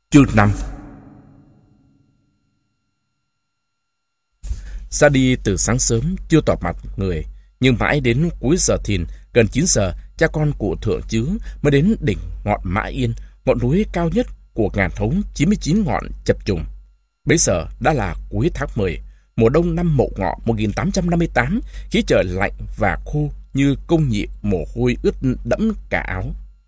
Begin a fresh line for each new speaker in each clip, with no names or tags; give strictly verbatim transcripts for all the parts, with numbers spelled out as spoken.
Chương năm. Ra đi từ sáng sớm chưa tỏ mặt người, nhưng mãi đến cuối giờ thìn, gần chín giờ, cha con cụ Thượng Chứ mới đến đỉnh ngọn Mã Yên, ngọn núi cao nhất của ngàn thống chín mươi chín ngọn chập trùng. Bấy giờ đã là cuối tháng mười, mùa đông năm Mậu Ngọ một nghìn tám trăm năm mươi tám, khí trời lạnh và khô như công nhị, mồ hôi ướt đẫm cả áo.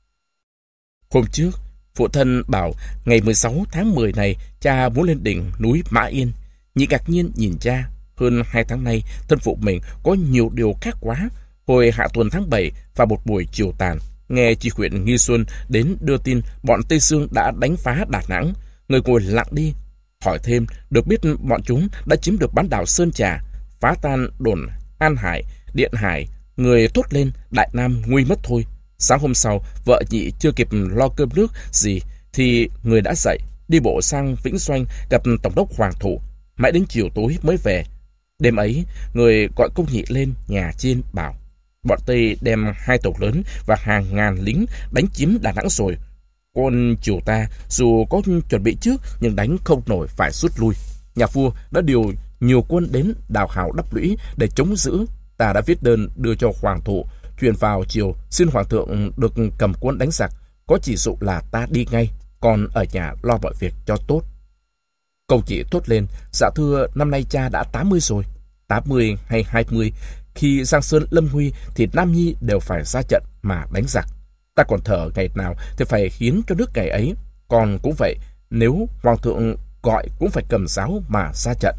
Hôm trước, phụ thân bảo ngày mười sáu tháng mười này cha muốn lên đỉnh núi Mã Yên. Nhị ngạc nhiên nhìn cha. Hơn hai tháng nay, thân phụ mình có nhiều điều khác quá. Hồi hạ tuần tháng bảy và một buổi chiều tàn, nghe chi huyện Nghi Xuân đến đưa tin bọn Tây Sương đã đánh phá Đà Nẵng. Người ngồi lặng đi. Hỏi thêm, được biết bọn chúng đã chiếm được bán đảo Sơn Trà, phá tan đồn An Hải, Điện Hải. Người thốt lên, Đại Nam nguy mất thôi. Sáng hôm sau, vợ nhị chưa kịp lo cơm nước gì thì người đã dậy, đi bộ sang Vĩnh Doanh gặp Tổng đốc Hoàng Thụ. Mãi đến chiều tối mới về. Đêm ấy, người gọi công nhị lên nhà trên bảo bọn Tây đem hai tàu lớn và hàng ngàn lính đánh chiếm Đà Nẵng rồi. Quân triều ta dù có chuẩn bị trước nhưng đánh không nổi, phải rút lui. Nhà vua đã điều nhiều quân đến đào hào đắp lũy để chống giữ. Ta đã viết đơn đưa cho Hoàng Thụ, truyền vào chiều xin Hoàng thượng được cầm quân đánh giặc, có chỉ dụ là ta đi ngay, còn ở nhà lo mọi việc cho tốt. Công chị thốt lên, dạ thưa, năm nay cha đã tám mươi rồi. Tám mươi hay hai mươi, khi Giang Sơn lâm nguy thì Nam Nhi đều phải ra trận mà đánh giặc. Ta còn thở ngày nào thì phải hiến cho nước ngày ấy. Còn cũng vậy, nếu Hoàng thượng gọi cũng phải cầm giáo mà ra trận.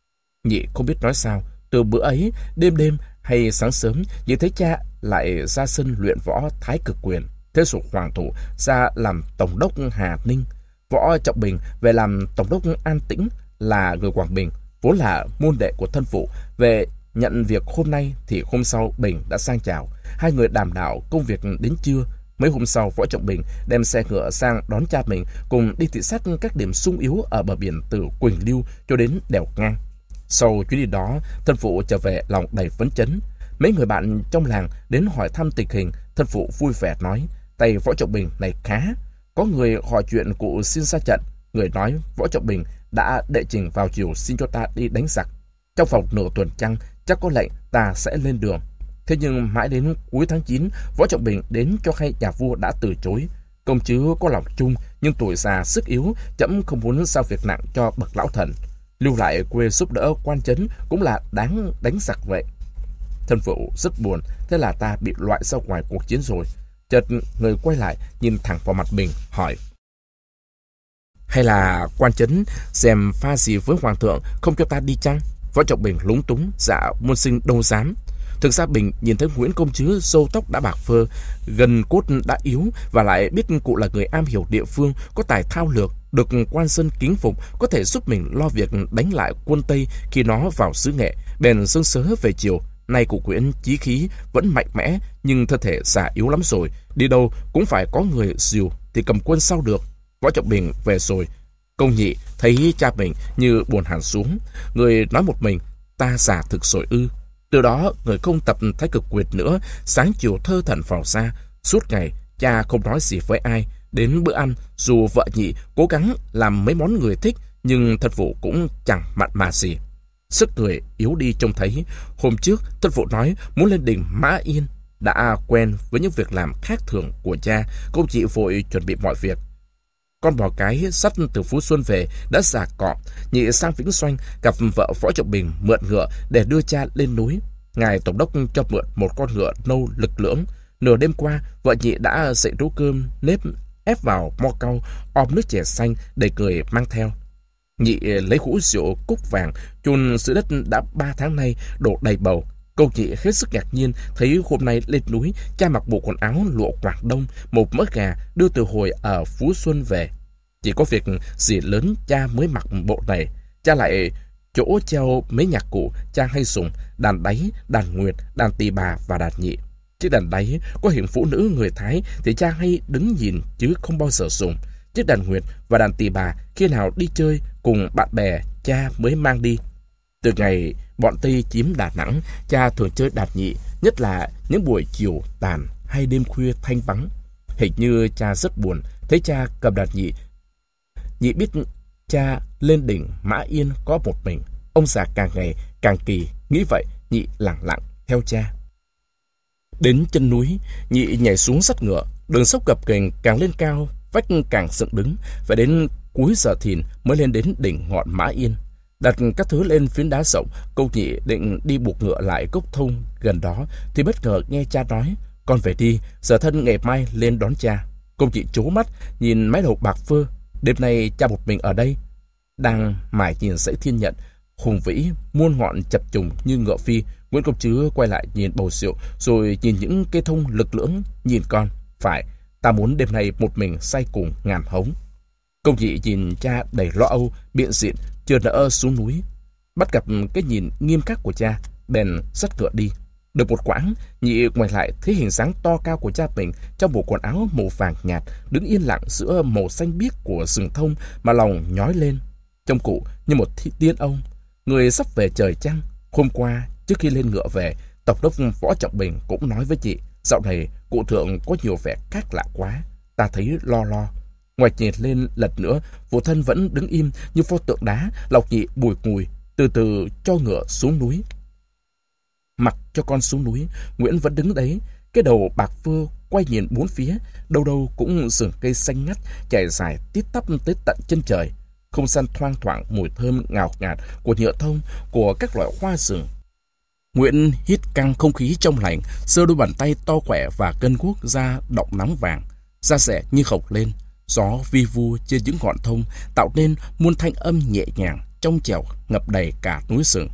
Nhị không biết nói sao. Từ bữa ấy, đêm đêm hay sáng sớm, nhị thấy cha lại ra sân luyện võ Thái Cực Quyền. Thế rồi Hoàng Thụ ra làm Tổng đốc Hà Ninh, Võ Trọng Bình về làm Tổng đốc An Tĩnh, là người Quảng Bình, vốn là môn đệ của thân phụ. Về nhận việc hôm nay thì hôm sau Bình đã sang chào. Hai người đàm đạo công việc đến trưa. Mấy hôm sau, Võ Trọng Bình đem xe ngựa sang đón cha mình, cùng đi thị sát các điểm sung yếu ở bờ biển từ Quỳnh Lưu cho đến đèo Ngang. Sau chuyến đi đó, thân phụ trở về lòng đầy phấn chấn. Mấy người bạn trong làng đến hỏi thăm tình hình. Thân phụ vui vẻ nói, tay Võ Trọng Bình này khá. Có người hỏi chuyện cụ xin ra trận. Người nói Võ Trọng Bình đã đệ trình vào chiều xin cho ta đi đánh giặc. Trong vòng nửa tuần trăng, chắc có lệnh ta sẽ lên đường. Thế nhưng mãi đến cuối tháng chín, Võ Trọng Bình đến cho hay nhà vua đã từ chối. Công chứ có lòng chung, nhưng tuổi già sức yếu, chậm không muốn giao việc nặng cho bậc lão thần. Lưu lại quê giúp đỡ quan trấn cũng là đáng đánh giặc vậy. Thân phụ rất buồn, thế là ta bị loại ra ngoài cuộc chiến rồi. Chợt người quay lại nhìn thẳng vào mặt mình hỏi, hay là quan trấn dèm pha gì với Hoàng thượng không cho ta đi chăng? Võ Trọng Bình lúng túng, dạ môn sinh đâu dám. Thực ra Bình nhìn thấy Nguyễn công chứ râu tóc đã bạc phơ, gần cốt đã yếu, và lại biết cụ là người am hiểu địa phương, có tài thao lược, được quan dân kính phục, có thể giúp mình lo việc đánh lại quân Tây khi nó vào xứ Nghệ. Bèn sương sớ về chiều. Nay cụ Nguyễn chí khí vẫn mạnh mẽ, nhưng thân thể già yếu lắm rồi, đi đâu cũng phải có người dìu thì cầm quân sao được. Võ Trọng Bình về rồi. Công nhị thấy cha mình như buồn hẳn xuống. Người nói một mình, ta già thực rồi ư? Từ đó người không tập Thái Cực Quyền nữa, sáng chiều thơ thẩn vào ra. Suốt ngày cha không nói gì với ai. Đến bữa ăn, dù vợ nhị cố gắng làm mấy món người thích, nhưng thân phụ cũng chẳng mặn mà gì. Sức người yếu đi trông thấy. Hôm trước thân phụ nói muốn lên đỉnh Mã Yên. Đã quen với những việc làm khác thường của cha, công chị vội chuẩn bị mọi việc. Con bò cái sắt từ Phú Xuân về đã già cọ. Nhị sang Vĩnh Doanh gặp vợ Võ Trọng Bình mượn ngựa để đưa cha lên núi. Ngài Tổng đốc cho mượn một con ngựa nâu lực lưỡng. Nửa đêm qua, vợ nhị đã dậy nấu cơm nếp ép vào mo cau, om nước chè xanh để cười mang theo. Nhị lấy hũ rượu cúc vàng chôn dưới đất đã ba tháng nay đổ đầy bầu. Cô chị hết sức ngạc nhiên thấy hôm nay lên núi cha mặc bộ quần áo lụa Quảng Đông, một mớ gà đưa từ hồi ở Phú Xuân về. Chỉ có việc gì lớn cha mới mặc bộ này. Cha lại chỗ treo mấy nhạc cụ cha hay dùng: đàn đáy, đàn nguyệt, đàn tỳ bà và đàn nhị. Chiếc đàn đáy có hình phụ nữ người Thái thì cha hay đứng nhìn chứ không bao giờ dùng. Chiếc đàn nguyệt và đàn tỳ bà khi nào đi chơi cùng bạn bè cha mới mang đi. Từ ngày bọn Tây chiếm Đà Nẵng, cha thường chơi đàn nhị, nhất là những buổi chiều tàn hay đêm khuya thanh vắng. Hình như cha rất buồn thấy cha cầm đàn nhị Nhị biết cha lên đỉnh Mã Yên có một mình. Ông già càng ngày càng kỳ, nghĩ vậy Nhị lặng lặng theo cha. Đến chân núi, Nhị nhảy xuống sắt ngựa, đường dốc gập ghềnh càng lên cao, vách càng dựng đứng, phải đến cuối giờ thìn mới lên đến đỉnh ngọn Mã Yên. Đặt các thứ lên phiến đá rộng, cô Nhị định đi buộc ngựa lại gốc thông gần đó thì bất ngờ nghe cha nói: "Con về đi, giờ thân ngày mai lên đón cha." Cô Nhị trố mắt nhìn mái đầu bạc phơ. Đêm nay cha một mình ở đây. Đang mải nhìn dãy thiên nhận hùng vĩ muôn ngọn chập trùng như ngựa phi, Nguyễn Công Trứ quay lại nhìn bầu rượu, rồi nhìn những cây thông lực lưỡng. "Nhìn con, phải, ta muốn đêm nay một mình say cùng ngàn hống." Công Nhị nhìn cha đầy lo âu, biện diện, chưa nỡ xuống núi. Bắt gặp cái nhìn nghiêm khắc của cha, bèn dắt ngựa đi. Được một quãng, Nhị ngoảnh lại thấy hình dáng to cao của cha mình trong bộ quần áo màu vàng nhạt, đứng yên lặng giữa màu xanh biếc của rừng thông mà lòng nhói lên. Trông cụ như một tiên ông, người sắp về trời chăng. Hôm qua, trước khi lên ngựa về, Tổng đốc Võ Trọng Bình cũng nói với chị: "Dạo này cụ thượng có nhiều vẻ khác lạ quá, ta thấy lo lo." Ngoài nhìn lên lần nữa, phụ thân vẫn đứng im như pho tượng đá. Lộc Nhị bùi ngùi từ từ cho ngựa xuống núi. Mặc cho con xuống núi, Nguyễn vẫn đứng đấy, cái đầu bạc phơ quay nhìn bốn phía, đâu đâu cũng rừng cây xanh ngắt trải dài tít tắp tới tận chân trời. Không gian thoang thoảng mùi thơm ngào ngạt của nhựa thông, của các loại hoa rừng. Nguyễn hít căng không khí trong lành, giơ đôi bàn tay to khỏe và cân guốc ra động nắng vàng, da rẻ như khộc lên. Gió vi vu trên những ngọn thông tạo nên muôn thanh âm nhẹ nhàng, trong trẻo ngập đầy cả núi rừng.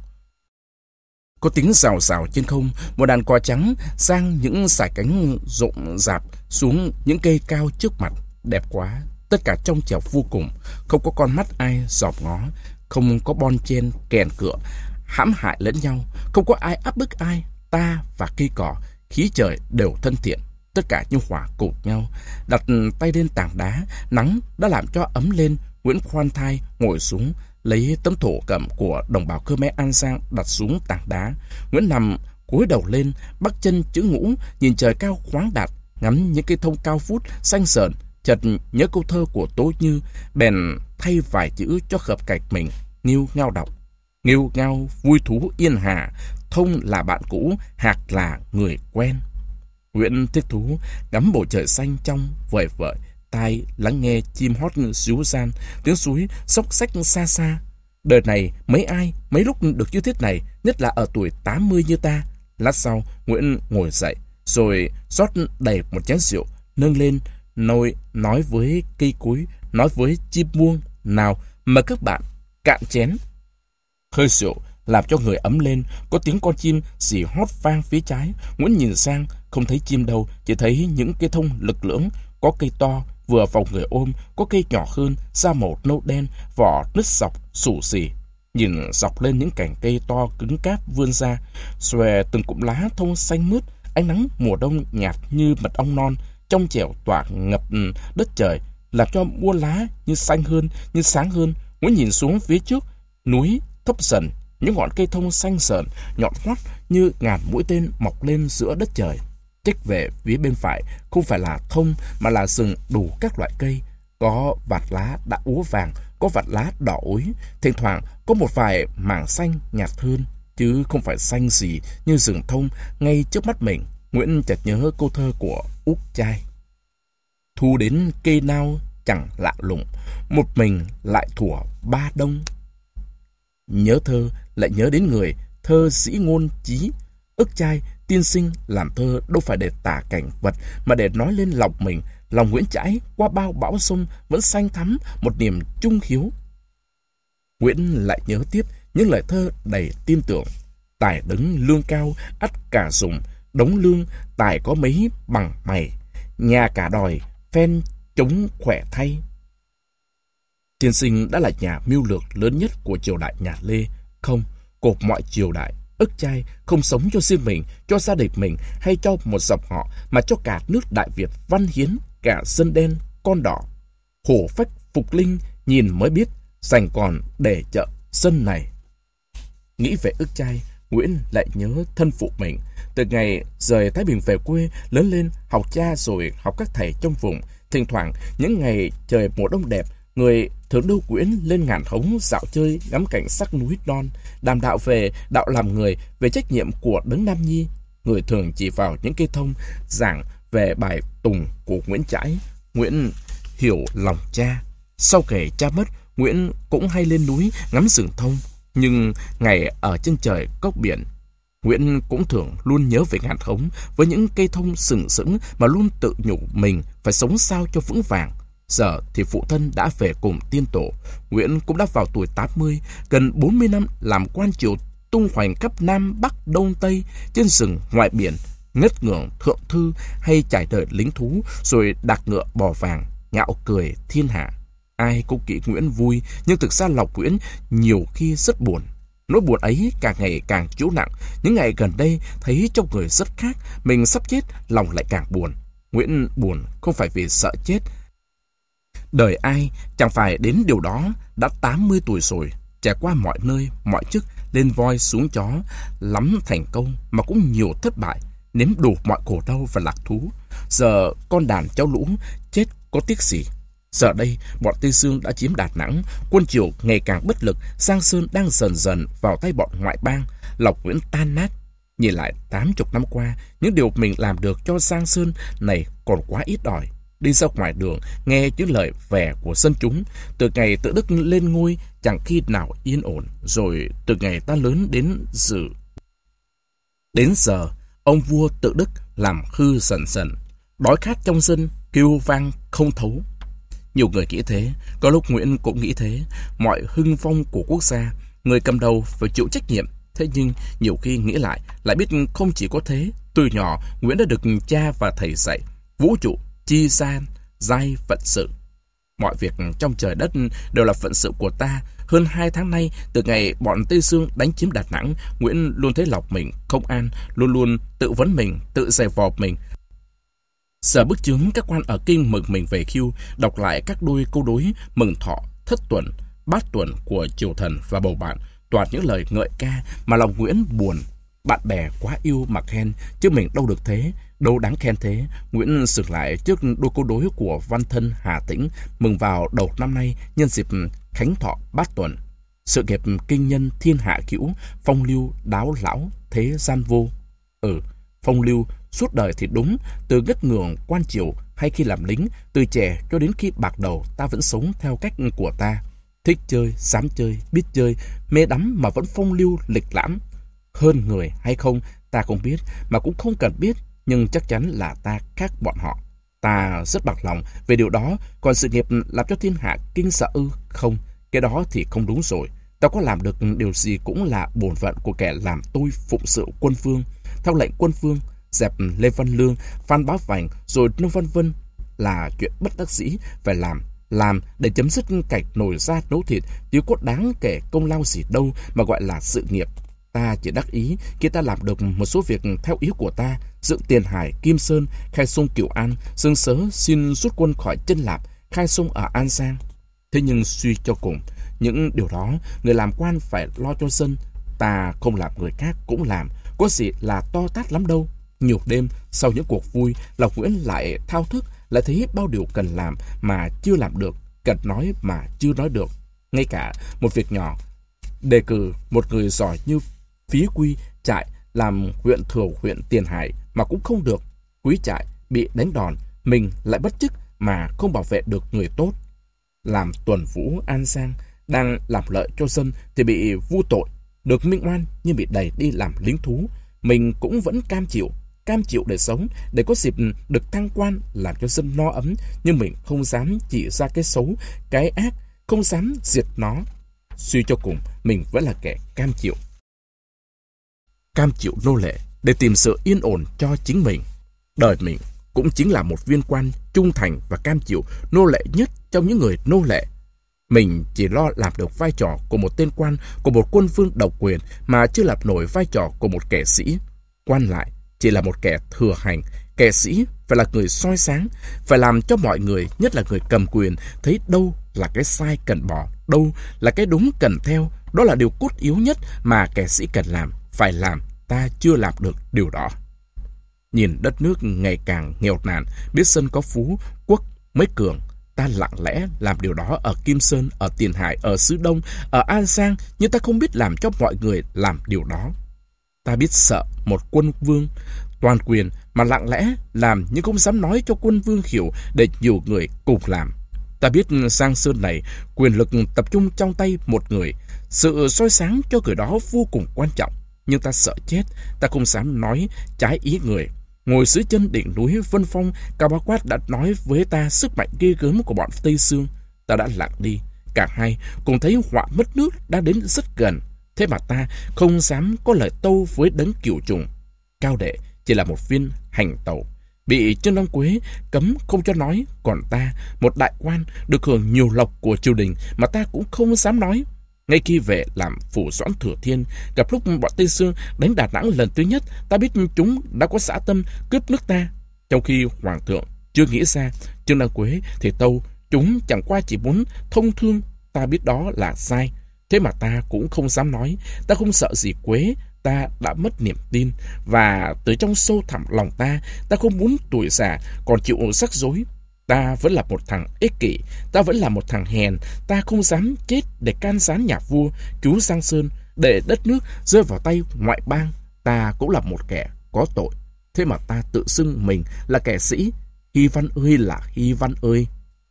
Có tiếng rào rào trên không, một đàn cò trắng giang những sải cánh rộng rạp xuống những cây cao trước mặt. Đẹp quá, tất cả trong trẻo vô cùng, không có con mắt ai dòm ngó, không có bon chen kèn cựa hãm hại lẫn nhau, không có ai áp bức ai. Ta và cây cỏ, khí trời đều thân thiện, tất cả như hòa cùng nhau. Đặt tay lên tảng đá, nắng đã làm cho ấm lên. Nguyễn khoan thai ngồi xuống, lấy tấm thổ cẩm của đồng bào Khmer An Giang đặt xuống tảng đá. Nguyễn nằm cúi đầu lên, bắc chân chữ ngũ, nhìn trời cao khoáng đạt, ngắm những cây thông cao vút xanh sờn. Chợt nhớ câu thơ của Tố Như, bèn thay vài chữ cho khập cạch mình, nghiêu ngao đọc: "Nghiêu ngao vui thú yên hà, thông là bạn cũ, hạc là người quen." Nguyễn thích thú ngắm bầu trời xanh trong vời vợi, tai lắng nghe chim hót ríu ran, tiếng suối xốc xách xa xa. Đời này mấy ai mấy lúc được như thế này, nhất là ở tuổi tám mươi như ta. Lát sau, Nguyễn ngồi dậy, rồi rót đầy một chén rượu, nâng lên nồi, nói với cây cối, nói với chim muông: "Nào, mời các bạn cạn chén." Hơi rượu làm cho người ấm lên, có tiếng con chim xỉ hót vang phía trái. Nguyễn nhìn sang, không thấy chim đâu, chỉ thấy những cây thông lực lưỡng, có cây to vừa vào người ôm, có cây nhỏ hơn, da màu nâu đen, vỏ nứt dọc xù xì. Nhìn dọc lên những cành cây to cứng cáp vươn ra, xòe từng cụm lá thông xanh mướt. Ánh nắng mùa đông nhạt như mật ong non, trong trẻo tỏa ngập đất trời, làm cho muôn lá như xanh hơn, như sáng hơn. Nguyễn nhìn xuống phía trước, núi thấp dần, những ngọn cây thông xanh sờn nhọn hoắt như ngàn mũi tên mọc lên giữa đất trời. Trách về phía bên phải, không phải là thông mà là rừng đủ các loại cây, có vạt lá đã úa vàng, có vạt lá đỏ ối, thỉnh thoảng có một vài mảng xanh nhạt hơn, chứ không phải xanh gì như rừng thông ngay trước mắt mình. Nguyễn chợt nhớ câu thơ của Úc Trai: "Thu đến cây nao chẳng lạ lùng, một mình lại thủa ba đông." Nhớ thơ lại nhớ đến người, thơ dĩ ngôn chí. Ức Trai tiên sinh làm thơ đâu phải để tả cảnh vật, mà để nói lên lòng mình. Lòng Nguyễn Trãi qua bao bão sông vẫn xanh thắm một niềm trung hiếu. Nguyễn lại nhớ tiếp những lời thơ đầy tin tưởng: "Tài đấng lương cao ắt cả dùng, đống lương tài có mấy bằng mày, nhà cả đòi phen chống khỏe thay." Tiên sinh đã là nhà mưu lược lớn nhất của triều đại nhà Lê, không, của mọi triều đại. Ức Trai không sống cho riêng mình, cho gia đình mình hay cho một dòng họ, mà cho cả nước Đại Việt văn hiến, cả dân đen con đỏ. Hổ phách phục linh, nhìn mới biết, dành còn để chợ dân này. Nghĩ về Ức Trai, Nguyễn lại nhớ thân phụ mình. Từ ngày rời Thái Bình về quê, lớn lên học cha rồi học các thầy trong vùng. Thỉnh thoảng những ngày trời mùa đông đẹp, Người thường đưa Nguyễn lên Ngàn Hống dạo chơi, ngắm cảnh sắc núi non, đàm đạo về đạo làm người, về trách nhiệm của Đấng Nam Nhi. Người thường chỉ vào những cây thông, giảng về bài tùng của Nguyễn Trãi. Nguyễn hiểu lòng cha. Sau kể cha mất, Nguyễn cũng hay lên núi ngắm rừng thông. Nhưng ngày ở trên trời cốc biển, Nguyễn cũng thường luôn nhớ về Ngàn Hống với những cây thông sừng sững, mà luôn tự nhủ mình phải sống sao cho vững vàng. Giờ thì phụ thân đã về cùng tiên tổ. Nguyễn cũng đã vào tuổi tám mươi, gần bốn mươi năm làm quan triều tung hoành khắp Nam Bắc Đông Tây, trên rừng ngoại biển, ngất ngưởng thượng thư hay trải đời lính thú, rồi đạp ngựa bò vàng, ngạo cười thiên hạ. Ai cũng kỹ Nguyễn vui, nhưng thực ra lòng Nguyễn nhiều khi rất buồn. Nỗi buồn ấy càng ngày càng trĩu nặng. Những ngày gần đây thấy trong người rất khác, mình sắp chết, lòng lại càng buồn. Nguyễn buồn không phải vì sợ chết. Đời ai chẳng phải đến điều đó. Đã tám mươi tuổi rồi, trải qua mọi nơi, mọi chức, lên voi xuống chó, lắm thành công mà cũng nhiều thất bại, nếm đủ mọi khổ đau và lạc thú. Giờ con đàn cháu lũ chết có tiếc gì? Giờ đây bọn Tây Dương đã chiếm Đà Nẵng, quân triều ngày càng bất lực, Giang Sơn đang dần dần vào tay bọn ngoại bang. Lòng Nguyễn tan nát. Nhìn lại tám chục năm qua, những điều mình làm được cho Giang Sơn này còn quá ít ỏi. Đi ra ngoài đường, nghe những lời vẻ của dân chúng. Từ ngày Tự Đức lên ngôi, chẳng khi nào yên ổn. Rồi từ ngày ta lớn đến dự đến giờ, ông vua Tự Đức làm hư dần dần. Đói khát trong dân, kêu vang không thấu. Nhiều người nghĩ thế, có lúc Nguyễn cũng nghĩ thế. Mọi hưng phong của quốc gia, người cầm đầu phải chịu trách nhiệm. Thế nhưng nhiều khi nghĩ lại, lại biết không chỉ có thế. Từ nhỏ, Nguyễn đã được cha và thầy dạy vũ trụ, chi gian, giai phận sự. Mọi việc trong trời đất đều là phận sự của ta. Hơn hai tháng nay, từ ngày bọn Tây Dương đánh chiếm Đà Nẵng, Nguyễn luôn thấy lòng mình không an, luôn luôn tự vấn mình, tự giày vò mình. Giờ bức chứng các quan ở kinh mừng mình về hưu, đọc lại các đôi câu đối mừng thọ, thất tuần, bát tuần của triều thần và bầu bạn, toàn những lời ngợi ca mà lòng Nguyễn buồn. Bạn bè quá yêu mà khen, chứ mình đâu được thế, đâu đáng khen thế. Nguyễn sực lại trước đôi câu đối của văn thân Hà Tĩnh mừng vào đầu năm nay nhân dịp khánh thọ bát tuần. Sự nghiệp kinh nhân thiên hạ cữu, phong lưu đáo lão thế gian vô. Ừ, phong lưu suốt đời thì đúng, từ ngất ngường quan triều hay khi làm lính, từ trẻ cho đến khi bạc đầu, ta vẫn sống theo cách của ta. Thích chơi, dám chơi, biết chơi, mê đắm mà vẫn phong lưu lịch lãm. Hơn người hay không ta không biết, mà cũng không cần biết, nhưng chắc chắn là ta khác bọn họ. Ta rất bạc lòng về điều đó. Còn sự nghiệp làm cho thiên hạ kinh sợ ư? Không, cái đó thì không đúng rồi. Ta có làm được điều gì cũng là bổn phận của kẻ làm tôi phụng sự quân vương, theo lệnh quân vương, dẹp Lê Văn Lương, Phan Bá Vành, rồi Nông Văn Vân là chuyện bất đắc dĩ phải làm. Làm để chấm dứt cảnh nổi da nấu thịt, chứ có đáng kể công lao gì đâu mà gọi là sự nghiệp. Ta chỉ đắc ý khi ta làm được một số việc theo ý của ta, dựng Tiền Hải, Kim Sơn, khai sông Cửu An, Dương Sớ xin rút quân khỏi Chân Lạp, khai sông ở An Giang. Thế nhưng suy cho cùng, những điều đó người làm quan phải lo cho dân. Ta không làm người khác cũng làm, có gì là to tát lắm đâu. Nhiều đêm sau những cuộc vui, lòng Nguyễn lại thao thức, lại thấy bao điều cần làm mà chưa làm được, cần nói mà chưa nói được. Ngay cả một việc nhỏ, đề cử một người giỏi như Phí Quy Trại làm huyện thừa huyện Tiền Hải mà cũng không được. Quý Trại bị đánh đòn, mình lại bất chức mà không bảo vệ được người tốt. Làm tuần vũ An Giang, đang làm lợi cho dân thì bị vu tội, được minh oan nhưng bị đẩy đi làm lính thú. Mình cũng vẫn cam chịu, cam chịu để sống, để có dịp được thăng quan, làm cho dân no ấm, nhưng mình không dám chỉ ra cái xấu, cái ác, không dám diệt nó. Suy cho cùng, mình vẫn là kẻ cam chịu. Cam chịu nô lệ để tìm sự yên ổn cho chính mình. Đời mình cũng chính là một viên quan trung thành và cam chịu nô lệ nhất trong những người nô lệ. Mình chỉ lo làm được vai trò của một tên quan, của một quân vương độc quyền, mà chưa làm nổi vai trò của một kẻ sĩ. Quan lại chỉ là một kẻ thừa hành, kẻ sĩ phải là người soi sáng, phải làm cho mọi người, nhất là người cầm quyền, thấy đâu là cái sai cần bỏ, đâu là cái đúng cần theo. Đó là điều cốt yếu nhất mà kẻ sĩ cần làm, phải làm. Ta chưa làm được điều đó. Nhìn đất nước ngày càng nghèo nàn, biết dân có phú, quốc mới cường. Ta lặng lẽ làm điều đó ở Kim Sơn, ở Tiền Hải, ở Xứ Đông, ở An Giang, nhưng ta không biết làm cho mọi người làm điều đó. Ta biết sợ một quân vương toàn quyền mà lặng lẽ làm, nhưng không dám nói cho quân vương hiểu để nhiều người cùng làm. Ta biết Giang Sơn này quyền lực tập trung trong tay một người, sự soi sáng cho người đó vô cùng quan trọng, nhưng ta sợ chết, ta không dám nói trái ý người. Ngồi dưới chân đỉnh núi Vân Phong, Cao Bá Quát đã nói với ta sức mạnh ghê gớm của bọn Tây Xương. Ta đã lặng đi, cả hai cùng thấy họa mất nước đã đến rất gần, thế mà ta không dám có lời tâu với đấng Cửu Trùng. Cao Đệ chỉ là một viên hành tẩu, bị Trương Đăng Quế cấm không cho nói, còn ta, một đại quan được hưởng nhiều lộc của triều đình mà ta cũng không dám nói. Ngay khi về làm phủ doãn Thừa Thiên, gặp lúc bọn Tây Xương đánh Đà Nẵng lần thứ nhất, ta biết chúng đã có dã tâm cướp nước ta. Trong khi hoàng thượng chưa nghĩ ra Trương Đăng Quế thì tâu chúng chẳng qua chỉ muốn thông thương, ta biết đó là sai, thế mà ta cũng không dám nói. Ta không sợ gì Quế, ta đã mất niềm tin, và từ trong sâu thẳm lòng ta, ta không muốn tuổi già còn chịu rắc rối. Ta vẫn là một thằng ích kỷ, ta vẫn là một thằng hèn, ta không dám chết để can gián nhà vua, cứu Giang Sơn, để đất nước rơi vào tay ngoại bang. Ta cũng là một kẻ có tội, thế mà ta tự xưng mình là kẻ sĩ. Hy Văn ơi là Hy Văn ơi!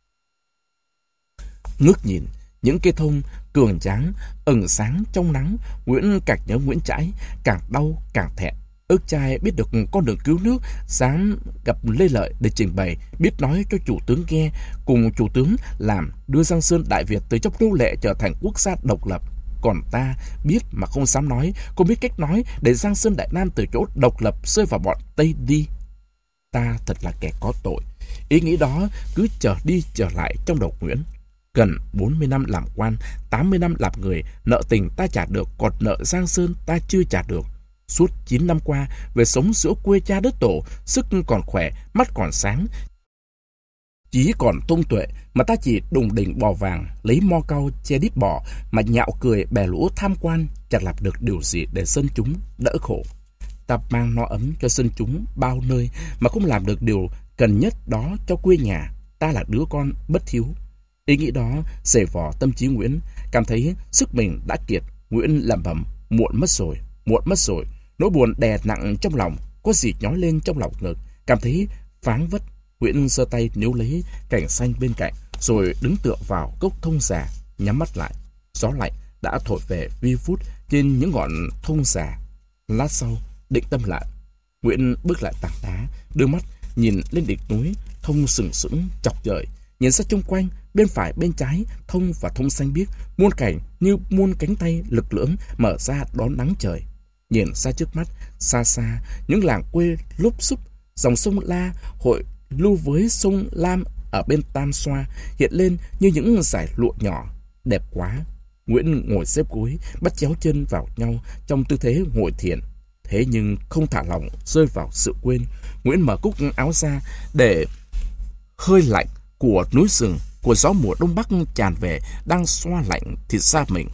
Ngước nhìn những cây thông cường tráng ẩn sáng trong nắng, Nguyễn càng nhớ Nguyễn Trãi, càng đau càng thẹn. Ước trai biết được con đường cứu nước, dám gặp Lê Lợi để trình bày, biết nói cho chủ tướng nghe, cùng chủ tướng làm đưa Giang Sơn Đại Việt từ trong nô lệ trở thành quốc gia độc lập. Còn ta biết mà không dám nói, không biết cách nói để Giang Sơn Đại Nam từ chỗ độc lập rơi vào bọn Tây đi. Ta thật là kẻ có tội. Ý nghĩ đó cứ trở đi trở lại trong đầu Nguyễn. Gần bốn mươi năm làm quan, tám mươi năm làm người, nợ tình ta trả được, còn nợ Giang Sơn ta chưa trả được. Suốt chín năm qua, về sống giữa quê cha đất tổ, sức còn khỏe, mắt còn sáng, chí còn thông tuệ, mà ta chỉ đùng đỉnh bò vàng, lấy mo cau che đít bò, mà nhạo cười bè lũ tham quan, chẳng làm được điều gì để dân chúng đỡ khổ. Ta mang no ấm cho dân chúng bao nơi, mà không làm được điều cần nhất đó cho quê nhà. Ta là đứa con bất hiếu. Ý nghĩ đó dày vò tâm trí Nguyễn, cảm thấy sức mình đã kiệt. Nguyễn lẩm bẩm: muộn mất rồi, muộn mất rồi. Nỗi buồn đè nặng trong lòng, có gì nhói lên trong lòng ngực, cảm thấy pháng vất. Nguyễn giơ tay níu lấy cảnh xanh bên cạnh, rồi đứng tựa vào gốc thông già, nhắm mắt lại. Gió lạnh đã thổi về vi vút trên những ngọn thông già. Lát sau, định tâm lại, Nguyễn bước lại tảng đá, đưa mắt nhìn lên đỉnh núi thông sừng sững chọc trời. Nhìn ra chung quanh, bên phải bên trái, thông và thông xanh biếc, muôn cảnh như muôn cánh tay lực lưỡng mở ra đón nắng trời. Nhìn ra trước mắt, xa xa, những làng quê lúp xúp, dòng sông La hội lưu với sông Lam ở bên Tam Xoa hiện lên như những dải lụa nhỏ, đẹp quá. Nguyễn ngồi xếp gối, bắt chéo chân vào nhau trong tư thế ngồi thiền. Thế nhưng không thả lòng rơi vào sự quên. Nguyễn mở cúc áo ra để hơi lạnh của núi rừng, của gió mùa đông bắc tràn về đang xoa lạnh thịt da mình.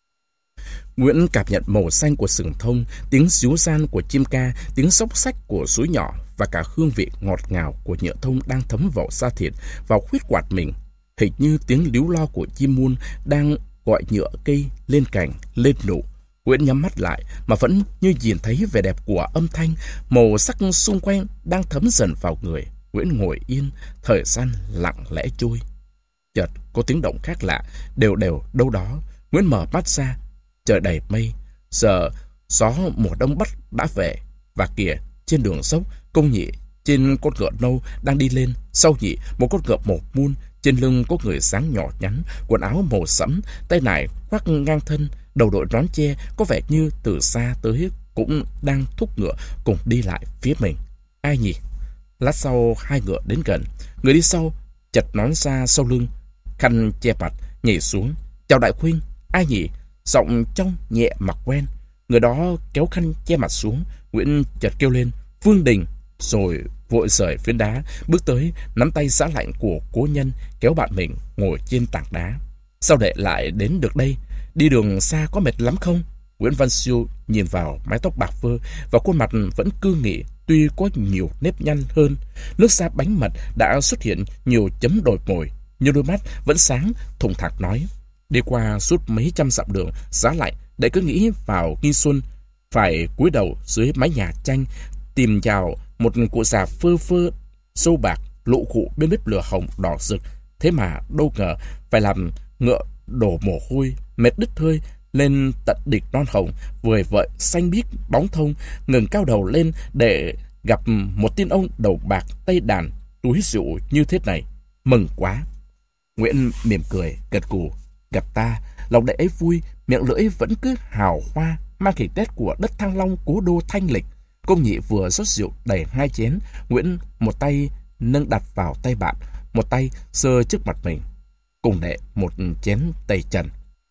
Nguyễn cảm nhận màu xanh của sừng thông, tiếng ríu ran của chim ca, tiếng xóc xách của suối nhỏ và cả hương vị ngọt ngào của nhựa thông đang thấm vào da thịt, vào khuyết quạt mình. Hình như tiếng líu lo của chim muôn đang gọi nhựa cây lên cành, lên nụ. Nguyễn nhắm mắt lại mà vẫn như nhìn thấy vẻ đẹp của âm thanh, màu sắc xung quanh đang thấm dần vào người. Nguyễn ngồi yên, thời gian lặng lẽ trôi. Chợt có tiếng động khác lạ, đều đều đâu đó. Nguyễn mở mắt ra, trời đầy mây. Giờ gió mùa đông bắc đã về, và kìa trên đường dốc, Công Nhị trên con ngựa nâu đang đi lên. Sau Nhị một con ngựa màu muôn, trên lưng có người sáng nhỏ nhắn, quần áo màu sẫm, tay nải khoác ngang thân, đầu đội nón che, có vẻ như từ xa tới cũng đang thúc ngựa cùng đi lại phía mình. Ai nhỉ? Lát sau hai ngựa đến gần, người đi sau chật nón ra sau lưng, khăn che mặt, nhảy xuống. Chào đại huynh. Ai nhỉ? Giọng trong nhẹ mà quen. Người đó kéo khăn che mặt xuống. Nguyễn chợt kêu lên: Vương Đình! Rồi vội rời phiến đá, bước tới, nắm tay giá lạnh của cố nhân, kéo bạn mình ngồi trên tảng đá. Sao đệ lại đến được đây? Đi đường xa có mệt lắm không? Nguyễn Văn Siêu nhìn vào mái tóc bạc phơ và khuôn mặt vẫn cương nghị, tuy có nhiều nếp nhăn hơn. Nước da bánh mật đã xuất hiện nhiều chấm đồi mồi. nhưng đôi mắt vẫn sáng, thủng thẳng nói. Đi qua suốt mấy trăm dặm đường, giá lạnh, đệ cứ nghĩ vào Nghi Xuân, phải cúi đầu dưới mái nhà tranh, tìm vào một cụ già phơ phơ, sâu bạc, lụ khụ bên bếp lửa hồng đỏ rực. Thế mà đâu ngờ phải làm ngựa đổ mồ hôi, mệt đứt hơi, lên tận đỉnh non hồng, vời vợi xanh biếc bóng thông, ngừng cao đầu lên để gặp một tiên ông đầu bạc tay đàn, túi rượu như thế này. Mừng quá. Nguyễn mỉm cười, gật gù. Gặp ta, lòng đệ ấy vui, miệng lưỡi vẫn cứ hào hoa, mang hình nét của đất Thăng Long cố đô thanh lịch. Công nhị vừa rót rượu đầy hai chén, Nguyễn một tay nâng đặt vào tay bạn, một tay sơ trước mặt mình. Cùng đệ một chén tây trần.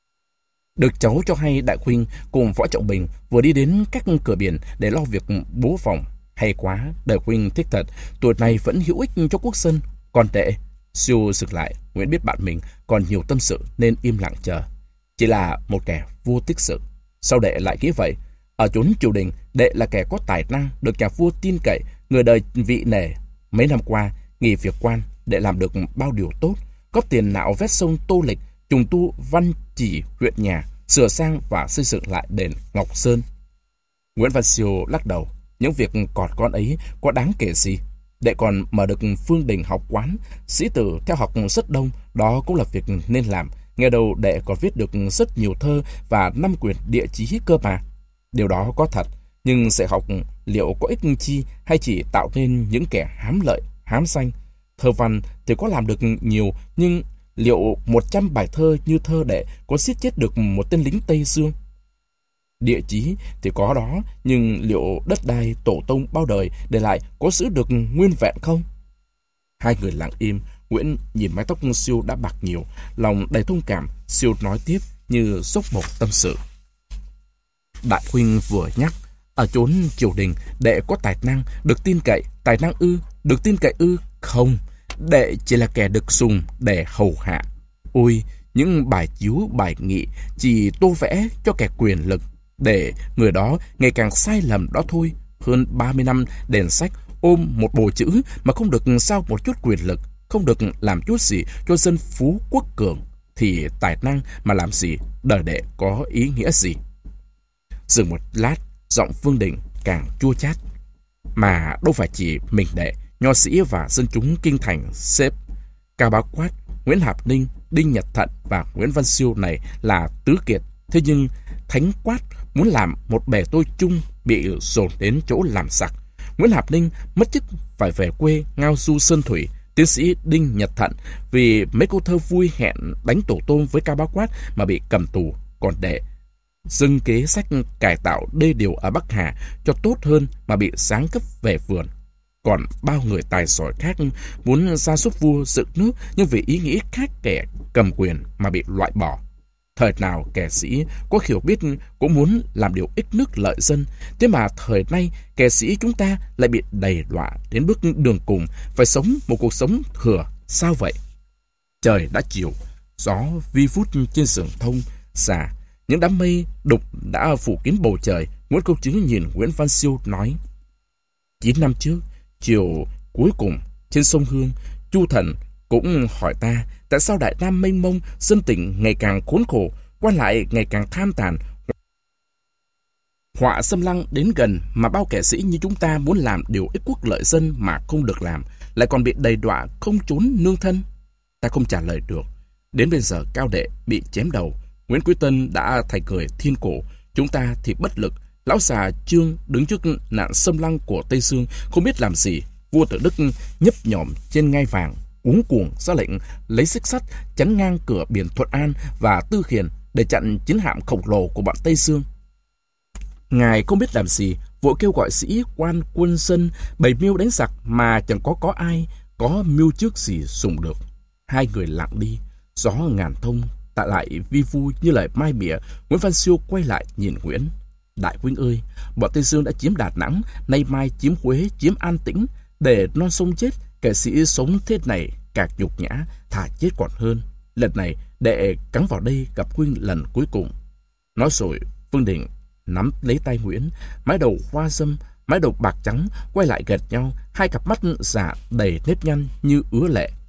Được cháu cho hay đại huynh cùng Võ Trọng Bình vừa đi đến các cửa biển để lo việc bố phòng. Hay quá, đại huynh thích thật, tuổi này vẫn hữu ích cho quốc dân. Còn đệ, siêu sực lại, Nguyễn biết bạn mình còn nhiều tâm sự nên im lặng chờ. Chỉ là một kẻ vô tích sự. Sao đệ lại nghĩ vậy? Ở chốn triều đình, đệ là kẻ có tài năng, được nhà vua tin cậy, người đời vị nể. Mấy năm qua, nghỉ việc quan, đệ làm được bao điều tốt, góp tiền nạo vét sông Tô Lịch, trùng tu văn chỉ huyện nhà, sửa sang và xây dựng lại đền Ngọc Sơn. Nguyễn Văn Siêu lắc đầu. Những việc còn con ấy có đáng kể gì? Đệ còn mở được Phương Đình học quán, sĩ tử theo học rất đông, đó cũng là việc nên làm. Nghe đầu đệ còn viết được rất nhiều thơ và năm quyển địa chí cơ mà. Điều đó có thật, nhưng sẽ học liệu có ích chi hay chỉ tạo nên những kẻ hám lợi, hám danh? Thơ văn thì có làm được nhiều, nhưng liệu một trăm bài thơ như thơ đệ có giết chết được một tên lính Tây Dương? Địa chí thì có đó, nhưng liệu đất đai tổ tông bao đời để lại có giữ được nguyên vẹn không? Hai người lặng im. Nguyễn nhìn mái tóc Siêu đã bạc nhiều, lòng đầy thông cảm. Siêu nói tiếp như dốc một tâm sự. Đại huynh vừa nhắc, ở chốn triều đình đệ có tài năng, được tin cậy. Tài năng ư? Được tin cậy ư? Không, đệ chỉ là kẻ được dùng để hầu hạ. Ôi, những bài chiếu bài nghị chỉ tô vẽ cho kẻ quyền lực, để người đó ngày càng sai lầm đó thôi. Hơn ba mươi năm đèn sách, ôm một bồ chữ mà không được sao một chút quyền lực, không được làm chút gì cho dân phú quốc cường, thì tài năng mà làm gì, đời đệ có ý nghĩa gì? Dừng một lát, giọng Phương Đình càng chua chát. Mà đâu phải chỉ mình đệ, nho sĩ và dân chúng kinh thành xếp Cao Bá Quát, Nguyễn Hạp Ninh, Đinh Nhật Thận và Nguyễn Văn Siêu này là tứ kiệt. Thế nhưng Thánh Quát muốn làm một bè tôi chung bị dồn đến chỗ làm sặc. Nguyễn Hạp Ninh mất chức phải về quê ngao du sơn thủy. Tiến sĩ Đinh Nhật Thận vì mấy câu thơ vui hẹn đánh tổ tôm với Cao Bá Quát mà bị cầm tù. Còn đệ dâng kế sách cải tạo đê điều ở Bắc Hà cho tốt hơn mà bị giáng cấp về vườn. Còn bao người tài giỏi khác muốn ra giúp vua dựng nước, nhưng vì ý nghĩ khác kẻ cầm quyền mà bị loại bỏ. Thời nào kẻ sĩ có hiểu biết cũng muốn làm điều ích nước lợi dân, thế mà thời nay kẻ sĩ chúng ta lại bị đầy đọa đến bước đường cùng, phải sống một cuộc sống thừa. Sao vậy? Trời đã chiều, gió vi vút trên sườn thông xà, những đám mây đục đã phủ kín bầu trời. Nguyễn Công Trứ nhìn Nguyễn Văn Siêu nói: Chín năm trước, chiều cuối cùng trên sông Hương, Chu Thần cũng hỏi ta tại sao Đại Nam mênh mông, dân tình ngày càng khốn khổ, quan lại ngày càng tham tàn, họa xâm lăng đến gần, mà bao kẻ sĩ như chúng ta muốn làm điều ích quốc lợi dân mà không được làm, lại còn bị đầy đọa không trốn nương thân. Ta không trả lời được. Đến bây giờ Cao đệ bị chém đầu, Nguyễn Quý Tân đã thành người thiên cổ, chúng ta thì bất lực. Lão già Trương đứng trước nạn xâm lăng của Tây Dương không biết làm gì. Vua Tự Đức nhấp nhổm trên ngai vàng, cuống cuồng ra lệnh lấy xích sắt chắn ngang cửa biển Thuận An và Tư Khiển để chặn chiến hạm khổng lồ của bọn Tây Dương. Ngài không biết làm gì, vội kêu gọi sĩ quan quân dân bày mưu đánh giặc, mà chẳng có có ai có mưu trước gì dùng được. Hai người lặng đi, gió ngàn thông tại lại vi vu như lời mai mỉa. Nguyễn Văn Siêu quay lại nhìn Nguyễn: Đại huynh ơi, bọn Tây Dương đã chiếm Đà Nẵng, nay mai chiếm Huế, chiếm An Tĩnh, để non sông chết. Kẻ sĩ sống thế này càng nhục nhã, thà chết còn hơn. Lần này đệ cắn vào đây gặp huynh lần cuối cùng. Nói rồi Phương Đình nắm lấy tay Nguyễn, mái đầu hoa râm, mái đầu bạc trắng quay lại gần nhau, hai cặp mắt dạ đầy nếp nhăn như ứa lệ.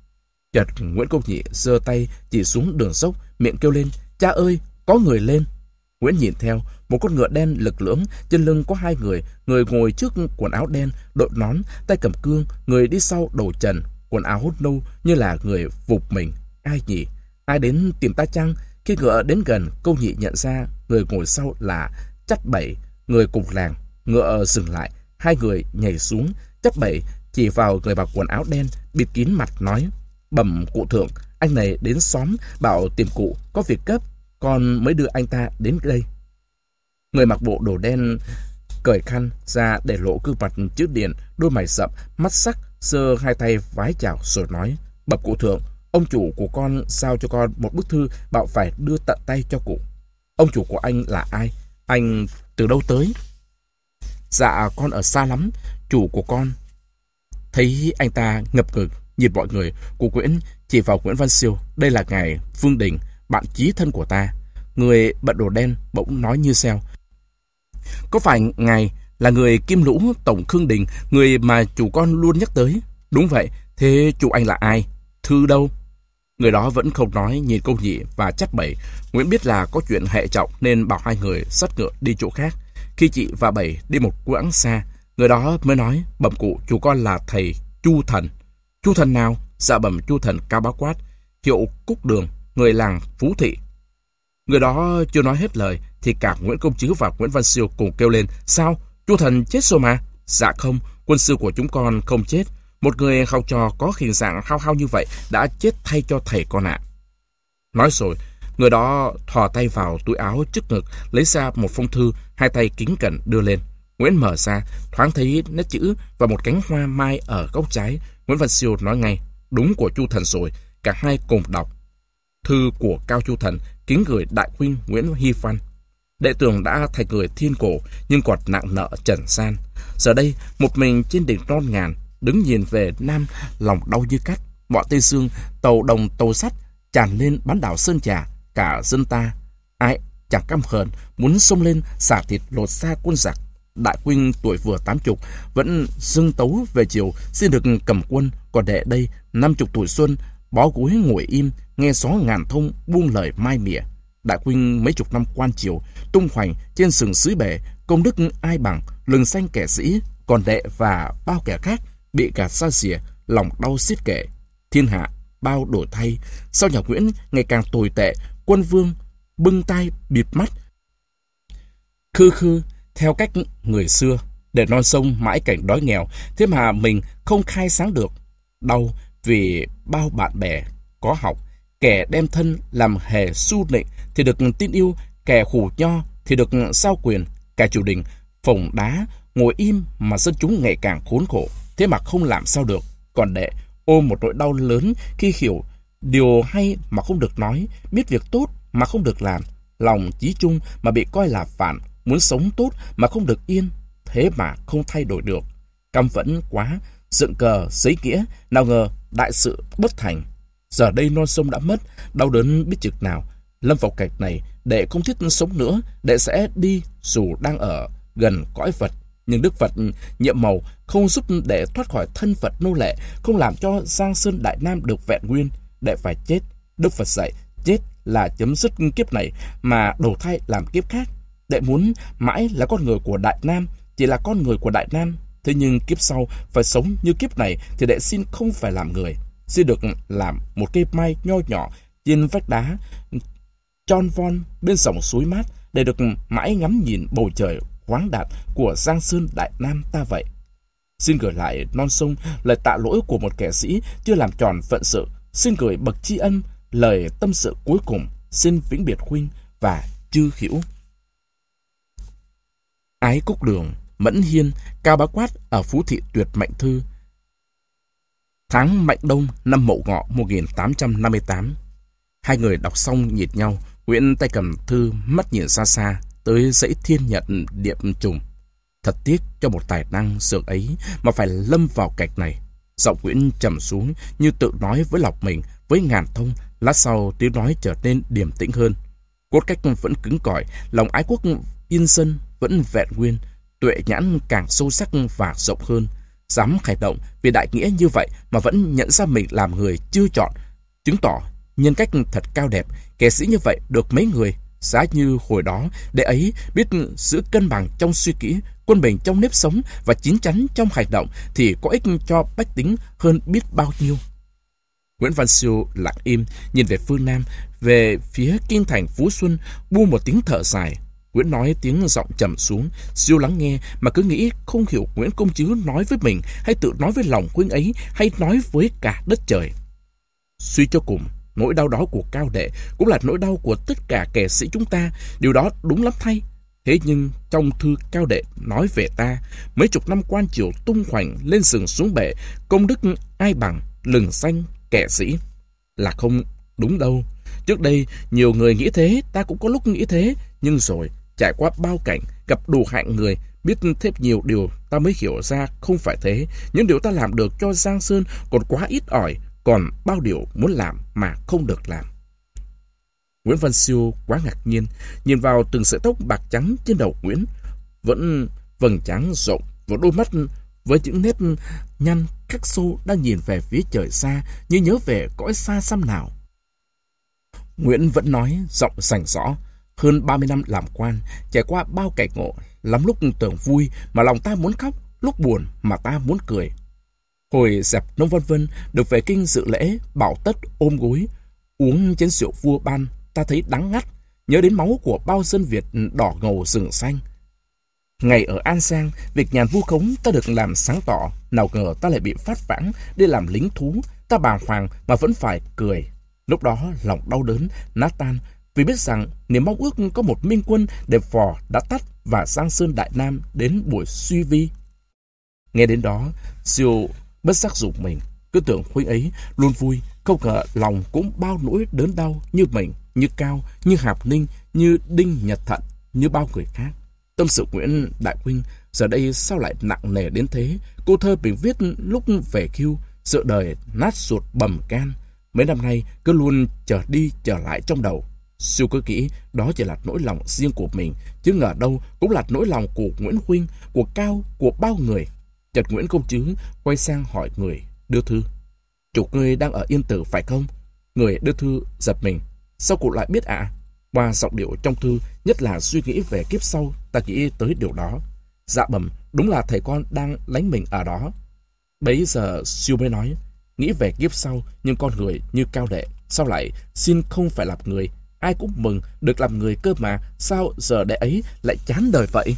Chợt Nguyễn Công Nhị giơ tay chỉ xuống đường dốc, miệng kêu lên: "Cha ơi, có người lên!" Nguyễn nhìn theo, một con ngựa đen lực lưỡng, trên lưng có hai người, người ngồi trước quần áo đen, đội nón, tay cầm cương, người đi sau đầu trần, quần áo nâu như là người vụt mình. Ai nhỉ? Ai đến tìm ta chăng? Khi ngựa đến gần, Công Nhị nhận ra người ngồi sau là Chắt Bảy, người cùng làng. Ngựa dừng lại, hai người nhảy xuống. Chắt Bảy chỉ vào người mặc quần áo đen, bịt kín mặt nói: "Bẩm cụ thượng, anh này đến xóm bảo tìm cụ, có việc cấp, con mới đưa anh ta đến đây." Người mặc bộ đồ đen cởi khăn ra để lộ gương mặt chữ điển, đôi mày rậm, mắt sắc, giơ hai tay vái chào rồi nói: "Bẩm cụ thượng, ông chủ của con giao cho con một bức thư bảo phải đưa tận tay cho cụ." "Ông chủ của anh là ai? Anh từ đâu tới?" "Dạ, con ở xa lắm, chủ của con." Thấy anh ta ngập ngừng nhìn mọi người, cụ Nguyễn chỉ vào Nguyễn Văn Siêu: "Đây là ngài Vương Đình, bạn chí thân của ta." Người bận đồ đen bỗng nói như seo: "Có phải ngài là người Kim Lũ Tổng Khương Đình, người mà chủ con luôn nhắc tới?" "Đúng vậy, thế chủ anh là ai? Thư đâu?" Người đó vẫn không nói, nhìn Công Nhị và Chắt Bảy. Nguyễn biết là có chuyện hệ trọng nên bảo hai người dắt ngựa đi chỗ khác. Khi chị và Bảy đi một quãng xa, người đó mới nói: "Bẩm cụ, chủ con là thầy Chu Thần." "Chu Thần nào?" "Dạ bẩm Chu Thần Cao Bá Quát, hiệu Cúc Đường, người làng Phú Thị." Người đó chưa nói hết lời thì cả Nguyễn Công Trứ và Nguyễn Văn Siêu cùng kêu lên: "Sao? Chu Thần chết rồi mà." "Dạ không, quân sư của chúng con không chết. Một người học trò có hình dạng hao hao như vậy đã chết thay cho thầy con ạ." Nói rồi, người đó thò tay vào túi áo trước ngực, lấy ra một phong thư, hai tay kính cẩn đưa lên. Nguyễn mở ra, thoáng thấy nét chữ và một cánh hoa mai ở góc trái. Nguyễn Văn Siêu nói ngay: "Đúng của Chu Thần rồi." Cả hai cùng đọc: "Thư của Cao Chu Thần, kính gửi đại huynh Nguyễn Hy Văn. Đệ tưởng đã thành người thiên cổ, nhưng còn nặng nợ trần gian. Giờ đây, một mình trên đỉnh non ngàn, đứng nhìn về Nam, lòng đau như cắt. Mọi Tây Dương, tàu đồng tàu sắt tràn lên bán đảo Sơn Trà, cả dân ta ai chẳng căm hờn, muốn xông lên xả thịt lột xa quân giặc. Đại huynh tuổi vừa tám chục, vẫn dâng tấu về chiều, xin được cầm quân. Còn đệ đây, năm chục tuổi xuân, bó gối ngồi im, nghe gió ngàn thông buông lời mai mỉa. Đại huynh mấy chục năm quan triều, tung hoành trên sừng sứ bể, công đức ai bằng, lừng xanh kẻ sĩ. Còn đệ và bao kẻ khác bị gạt xa xỉa, lòng đau xiết kể. Thiên hạ bao đổi thay, sau nhà Nguyễn ngày càng tồi tệ. Quân vương bưng tay bịt mắt, khư khư theo cách người xưa, để non sông mãi cảnh đói nghèo. Thế mà mình không khai sáng được. Đau vì bao bạn bè có học, kẻ đem thân làm hề su nịnh thì được tin yêu, kẻ khủ nho thì được giao quyền. Cả triều đình phồng đá ngồi im mà dân chúng ngày càng khốn khổ, thế mà không làm sao được. Còn đệ ôm một nỗi đau lớn khi hiểu điều hay mà không được nói, biết việc tốt mà không được làm, lòng chí trung mà bị coi là phản, muốn sống tốt mà không được yên, thế mà không thay đổi được. Căm phẫn quá, dựng cờ giấy nghĩa, nào ngờ đại sự bất thành. Giờ đây non sông đã mất, đau đớn biết chực nào. Lâm vào cảnh này, đệ không thiết sống nữa, đệ sẽ đi dù đang ở gần cõi Phật. Nhưng Đức Phật nhiệm màu không giúp đệ thoát khỏi thân phận nô lệ, không làm cho Giang Sơn Đại Nam được vẹn nguyên. Đệ phải chết. Đức Phật dạy chết là chấm dứt kiếp này mà đầu thai làm kiếp khác. Đệ muốn mãi là con người của Đại Nam, chỉ là con người của Đại Nam. Thế nhưng kiếp sau phải sống như kiếp này thì đệ xin không phải làm người, xin được làm một cây mai nho nhỏ trên vách đá tròn von bên dòng suối mát, để được mãi ngắm nhìn bầu trời khoáng đạt của Giang Sơn Đại Nam ta vậy. Xin gửi lại non sông lời tạ lỗi của một kẻ sĩ chưa làm tròn phận sự. Xin gửi bậc tri ân lời tâm sự cuối cùng. Xin vĩnh biệt huynh và chư hữu." Ái Cúc Đường, Mẫn Hiên, Cao Bá Quát ở Phú Thị tuyệt mệnh thư. Tháng Mạnh Đông năm Mậu Ngọ một nghìn tám trăm năm mươi tám. Hai người đọc xong nhìn nhau, Nguyễn tay cầm thư, mắt nhìn xa xa tới dãy thiên nhật điệp trùng. Thật tiếc cho một tài năng sượng ấy mà phải lâm vào cảnh này. Giọng Nguyễn trầm xuống như tự nói với lọc mình, với ngàn thông. Lát sau tiếng nói trở nên điềm tĩnh hơn. Cốt cách vẫn cứng cỏi, lòng ái quốc yên dân vẫn vẹn nguyên, tuệ nhãn càng sâu sắc và rộng hơn. Dám khởi động vì đại nghĩa như vậy mà vẫn nhận ra mình làm người chưa chọn, chứng tỏ nhân cách thật cao đẹp. Kẻ sĩ như vậy được mấy người, giá như hồi đó đệ ấy biết giữ cân bằng trong suy nghĩ, quân bình trong nếp sống và chín chắn trong hành động thì có ích cho bách tính hơn biết bao nhiêu. Nguyễn Văn Siêu lặng im nhìn về phương Nam, về phía kinh thành Phú Xuân, buông một tiếng thở dài. Nguyễn nói tiếng giọng trầm xuống. Siêu lắng nghe mà cứ nghĩ không hiểu Nguyễn công chứ nói với mình hay tự nói với lòng huynh ấy hay nói với cả đất trời. Suy cho cùng, nỗi đau đó của Cao Đệ cũng là nỗi đau của tất cả kẻ sĩ chúng ta. Điều đó đúng lắm thay. Thế nhưng trong thư Cao Đệ nói về ta, mấy chục năm quan triều tung hoành lên sừng xuống bể, công đức ai bằng lừng danh kẻ sĩ, là không đúng đâu. Trước đây nhiều người nghĩ thế, ta cũng có lúc nghĩ thế, nhưng rồi trải qua bao cảnh, gặp đủ hạng người, biết thêm nhiều điều, ta mới hiểu ra không phải thế. Những điều ta làm được cho Giang Sơn còn quá ít ỏi, còn bao điều muốn làm mà không được làm. Nguyễn Văn Siêu quá ngạc nhiên, nhìn vào từng sợi tóc bạc trắng trên đầu Nguyễn, vẫn vầng trán rộng và đôi mắt với những nếp nhăn khắc sâu đang nhìn về phía trời xa, như nhớ về cõi xa xăm nào. Nguyễn vẫn nói giọng rành rõ. Hơn ba mươi năm làm quan, trải qua bao cảnh ngộ, lắm lúc tưởng vui mà lòng ta muốn khóc, lúc buồn mà ta muốn cười. Hồi dẹp Nông Văn Vân được về kinh dự lễ, Bảo Tất ôm gối uống chén rượu vua ban, ta thấy đắng ngắt, nhớ đến máu của bao dân Việt đỏ ngầu rừng xanh. Ngày ở An Giang, việc nhàn vu khống ta được làm sáng tỏ, nào ngờ ta lại bị phát vãng để làm lính thú, ta bàng hoàng mà vẫn phải cười. Lúc đó lòng đau đớn nát tan, vì biết rằng niềm mong ước có một minh quân để phò đã tắt và Giang Sơn Đại Nam đến buổi suy vi. Nghe đến đó, Siêu bất giác rụng mình, cứ tưởng huynh ấy luôn vui, không ngờ lòng cũng bao nỗi đớn đau như mình, như Cao, như Hạp Ninh, như Đinh Nhật Thận, như bao người khác. Tâm sự Nguyễn đại huynh giờ đây sao lại nặng nề đến thế? Cô thơ mình viết lúc về hưu, sự đời nát ruột bầm can. Mấy năm nay cứ luôn trở đi trở lại trong đầu. Siêu cứ nghĩ đó chỉ là nỗi lòng riêng của mình, chứ ngờ đâu cũng là nỗi lòng của Nguyễn huynh, của Cao, của bao người. Chợt Nguyễn công chứ quay sang hỏi người đưa thư: "Chủ ngươi đang ở Yên Tử phải không?" Người đưa thư giật mình: "Sao cụ lại biết ạ?" À? Qua giọng điệu trong thư, nhất là suy nghĩ về kiếp sau, ta nghĩ tới điều đó. Dạ bẩm, đúng là thầy con đang lánh mình ở đó. Bấy giờ Siêu mới nói: "Nghĩ về kiếp sau, nhưng con người như Cao Đệ sao lại xin không phải làm người? Ai cũng mừng được làm người cơ mà, sao giờ đệ ấy lại chán đời vậy?"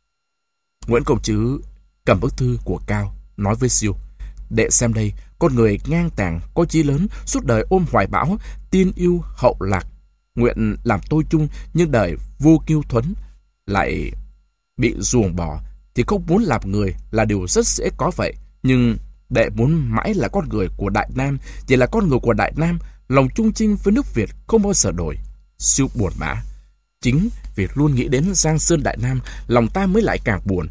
Nguyễn công chứ cầm bức thư của Cao, nói với Siêu: "Đệ xem đây, con người ngang tàng, có chí lớn, suốt đời ôm hoài bão, tin yêu hậu lạc, nguyện làm tôi chung, nhưng đời vô kiêu thuẫn, lại bị ruồng bỏ, thì không muốn làm người là điều rất dễ có vậy. Nhưng đệ muốn mãi là con người của Đại Nam, chỉ là con người của Đại Nam, lòng chung chinh với nước Việt không bao giờ đổi." Siêu buồn bã. Chính vì luôn nghĩ đến Giang Sơn Đại Nam, lòng ta mới lại càng buồn.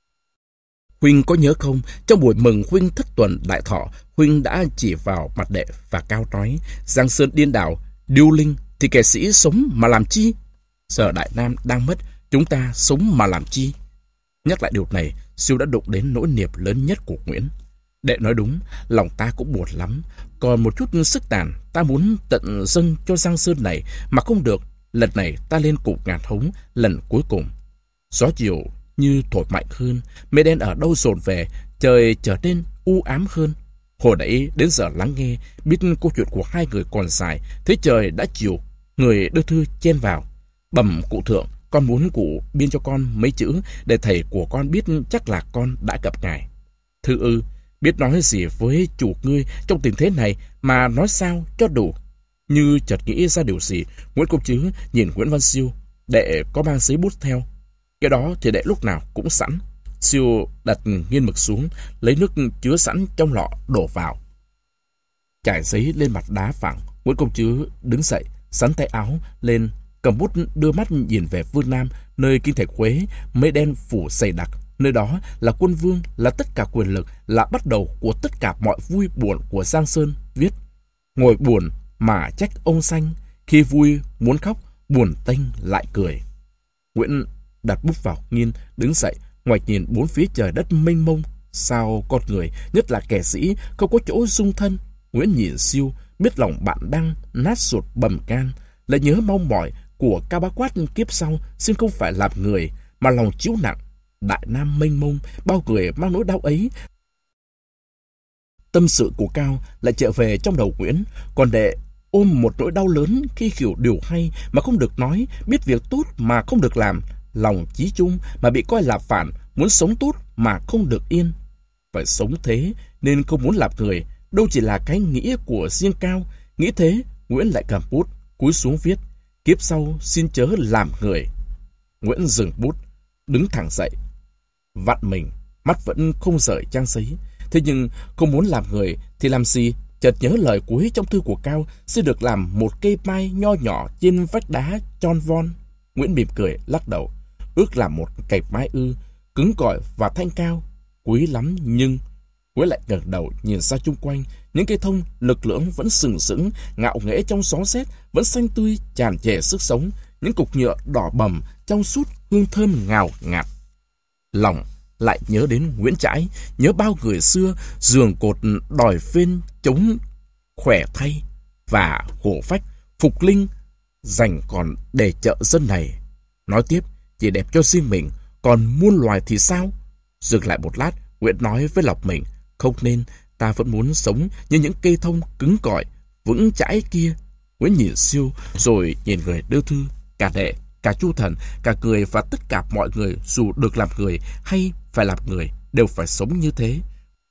Huynh có nhớ không, trong buổi mừng huynh thất tuần đại thọ, huynh đã chỉ vào mặt đệ và Cao nói: "Giang Sơn điên đảo, điêu linh, thì kẻ sĩ sống mà làm chi? Giờ Đại Nam đang mất, chúng ta sống mà làm chi?" Nhắc lại điều này, Siêu đã đụng đến nỗi niềm lớn nhất của Nguyễn. Đệ nói đúng, lòng ta cũng buồn lắm. Còn một chút sức tàn, ta muốn tận dâng cho Giang Sơn này, mà không được. Lần này ta lên cục ngàn hống, lần cuối cùng. Gió chiều như thổi mạnh hơn, mây đen ở đâu dồn về, trời trở nên u ám hơn. Hồi nãy đến giờ lắng nghe, biết câu chuyện của hai người còn dài, thế trời đã chiều. Người đưa thư chen vào: "Bẩm cụ thượng, con muốn cụ biên cho con mấy chữ để thầy của con biết chắc là con đã gặp ngài." "Thư ư? Biết nói gì với chủ ngươi trong tình thế này mà nói sao cho đủ?" Như chợt nghĩ ra điều gì, Nguyễn công chứ nhìn Nguyễn Văn Siêu: "Đệ có mang giấy bút theo?" "Cái đó thì đệ lúc nào cũng sẵn." Siêu đặt nghiên mực xuống, lấy nước chứa sẵn trong lọ đổ vào, trải giấy lên mặt đá phẳng. Nguyễn công chứ đứng dậy, sắn tay áo lên, cầm bút đưa mắt nhìn về phương Nam, nơi kinh thành Huế mây đen phủ dày đặc. Nơi đó là quân vương, là tất cả quyền lực, là bắt đầu của tất cả mọi vui buồn của Giang Sơn. Viết: "Ngồi buồn mà trách ông xanh, khi vui muốn khóc, buồn tênh lại cười." Nguyễn đặt bút vào nghiên, đứng dậy, ngoảnh nhìn bốn phía trời đất mênh mông. Sao con người, nhất là kẻ sĩ, không có chỗ dung thân? Nguyễn nhìn Siêu, biết lòng bạn đang nát ruột bầm can, lại nhớ mong mỏi của Cao Bá Quát kiếp sau xin không phải làm người, mà lòng chiếu nặng. Đại Nam mênh mông, bao người mang nỗi đau ấy. Tâm sự của Cao lại trở về trong đầu Nguyễn, còn đệ ôm một nỗi đau lớn khi hiểu điều hay mà không được nói, biết việc tốt mà không được làm, lòng chí chung mà bị coi là phản, muốn sống tốt mà không được yên. Phải sống thế nên không muốn làm người, đâu chỉ là cái nghĩ của riêng Cao. Nghĩ thế, Nguyễn lại cầm bút, cúi xuống viết: kiếp sau xin chớ làm người. Nguyễn dừng bút, đứng thẳng dậy, vặn mình, mắt vẫn không rời trang giấy. Thế nhưng không muốn làm người thì làm gì? Chợt nhớ lời cuối trong thư của Cao, xin được làm một cây mai nho nhỏ trên vách đá tròn von. Nguyễn mỉm cười lắc đầu, ước làm một cành mai ư? Cứng cỏi và thanh cao, quý lắm nhưng... Nguyễn lại ngẩng đầu nhìn ra chung quanh, những cây thông lực lưỡng vẫn sừng sững, ngạo nghễ trong gió rét, vẫn xanh tươi tràn trề sức sống, những cục nhựa đỏ bầm trong suốt hương thơm ngào ngạt. Lòng lại nhớ đến Nguyễn Trãi, nhớ bao người xưa giường cột đòi phên chống khỏe thay và hổ phách phục linh dành còn để chợ dân này. Nói tiếp chỉ đẹp cho riêng mình, còn muôn loài thì sao? Dừng lại một lát, Nguyễn nói với lòng mình, không nên, ta vẫn muốn sống như những cây thông cứng cỏi vững chãi kia. Nguyễn nhìn Siêu rồi nhìn người đưa thư, cả đệ, cả Chu Thần, cả người và tất cả mọi người, dù được làm người hay phải làm người, đều phải sống như thế.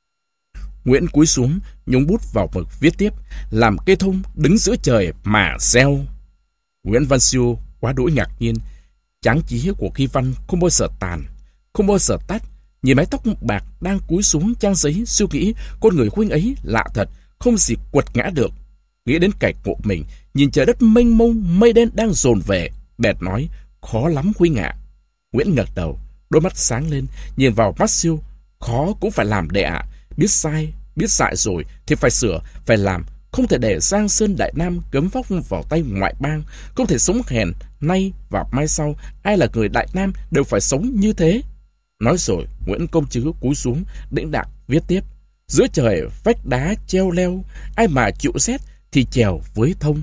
Nguyễn cúi xuống, nhúng bút vào mực viết tiếp: làm cây thông đứng giữa trời mà gieo. Nguyễn Văn Siêu quá đỗi ngạc nhiên. Tráng trí của khi văn không bao giờ tàn, không bao giờ tắt. Nhìn mái tóc bạc đang cúi xuống trang giấy, Siêu nghĩ con người huynh ấy lạ thật, không gì quật ngã được. Nghĩ đến cảnh ngộ mình, nhìn trời đất mênh mông, mây đen đang dồn về, bèn nói: khó lắm huynh ạ. Nguyễn ngẩng đầu, đôi mắt sáng lên, nhìn vào mắt Siêu: khó cũng phải làm đệ ạ. Biết sai, biết dại rồi thì phải sửa, phải làm. Không thể để Giang Sơn Đại Nam cấm vóc vào tay ngoại bang, không thể sống hèn nay và mai sau. Ai là người Đại Nam đều phải sống như thế. Nói rồi, Nguyễn công chứ cúi xuống, đĩnh đạc viết tiếp: giữa trời vách đá treo leo, ai mà chịu xét thì trèo với thông.